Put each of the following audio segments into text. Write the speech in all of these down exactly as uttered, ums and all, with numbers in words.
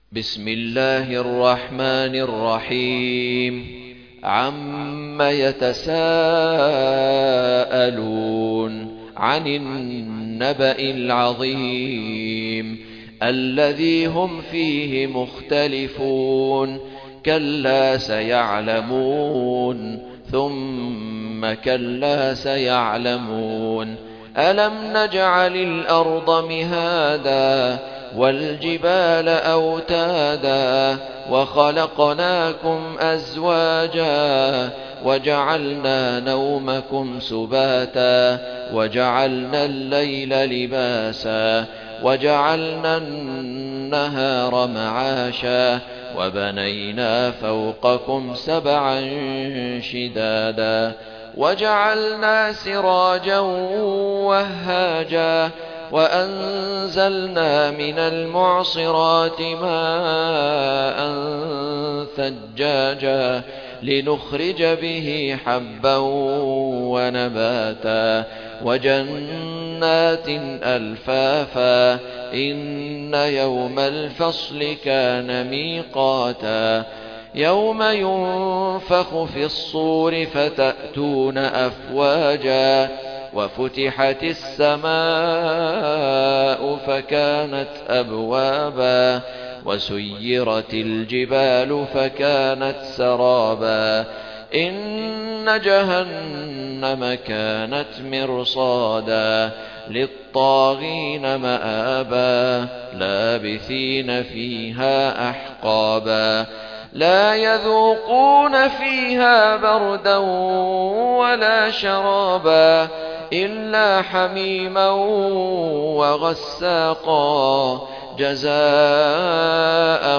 بسم الله الرحمن الرحيم. عم يتساءلون عن النبأ العظيم الذي هم فيه مختلفون كلا سيعلمون ثم كلا سيعلمون ألم نجعل الأرض مهادا والجبال أوتادا وخلقناكم أزواجا وجعلنا نومكم سباتا وجعلنا الليل لباسا وجعلنا النهار معاشا وبنينا فوقكم سبعا شدادا وجعلنا سراجا وهاجا وأنزلنا من المعصرات ماء ثجاجا لنخرج به حبا ونباتا وجنات ألفافا إن يوم الفصل كان ميقاتا يوم ينفخ في الصور فتأتون أفواجا وفتحت السماء فكانت أبوابا وسيرت الجبال فكانت سرابا إن جهنم كانت مرصادا للطاغين مآبا لابثين فيها أحقابا لا يذوقون فيها بردا ولا شرابا إلا حميما وغساقا جزاء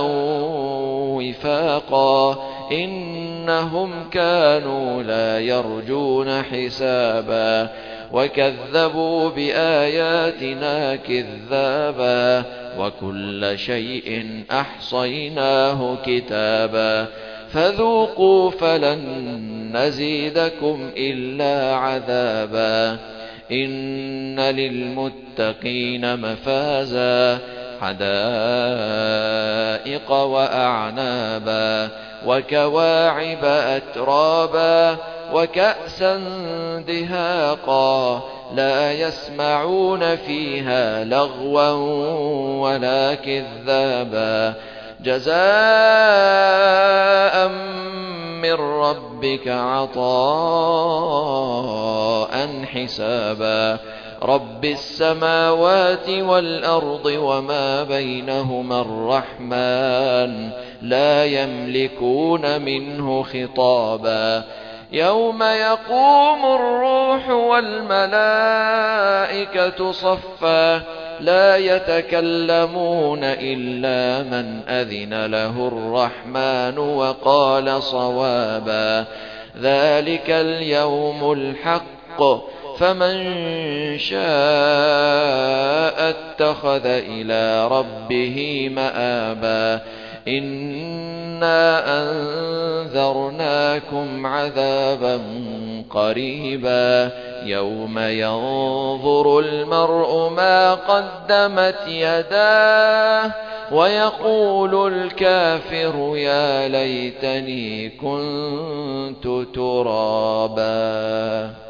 وفاقا إنهم كانوا لا يرجون حسابا وكذبوا بآياتنا كذابا وكل شيء أحصيناه كتابا فذوقوا فلن نزيدكم إلا عذابا إن للمتقين مفازا حدائق وأعنابا وكواعب أترابا وكأسا دهاقا لا يسمعون فيها لغوا ولا كذابا جزاء من ربك عطاء حسابا رب السماوات والأرض وما بينهما الرحمن لا يملكون منه خطابا يوم يقوم الروح والملائكة صفا لا يتكلمون إلا من أذن له الرحمن وقال صوابا ذلك اليوم الحق فمن شاء اتخذ إلى ربه مآبا إنا أنذرناكم عذابا قريبا يوم ينظر المرء ما قدمت يداه ويقول الكافر يا ليتني كنت ترابا.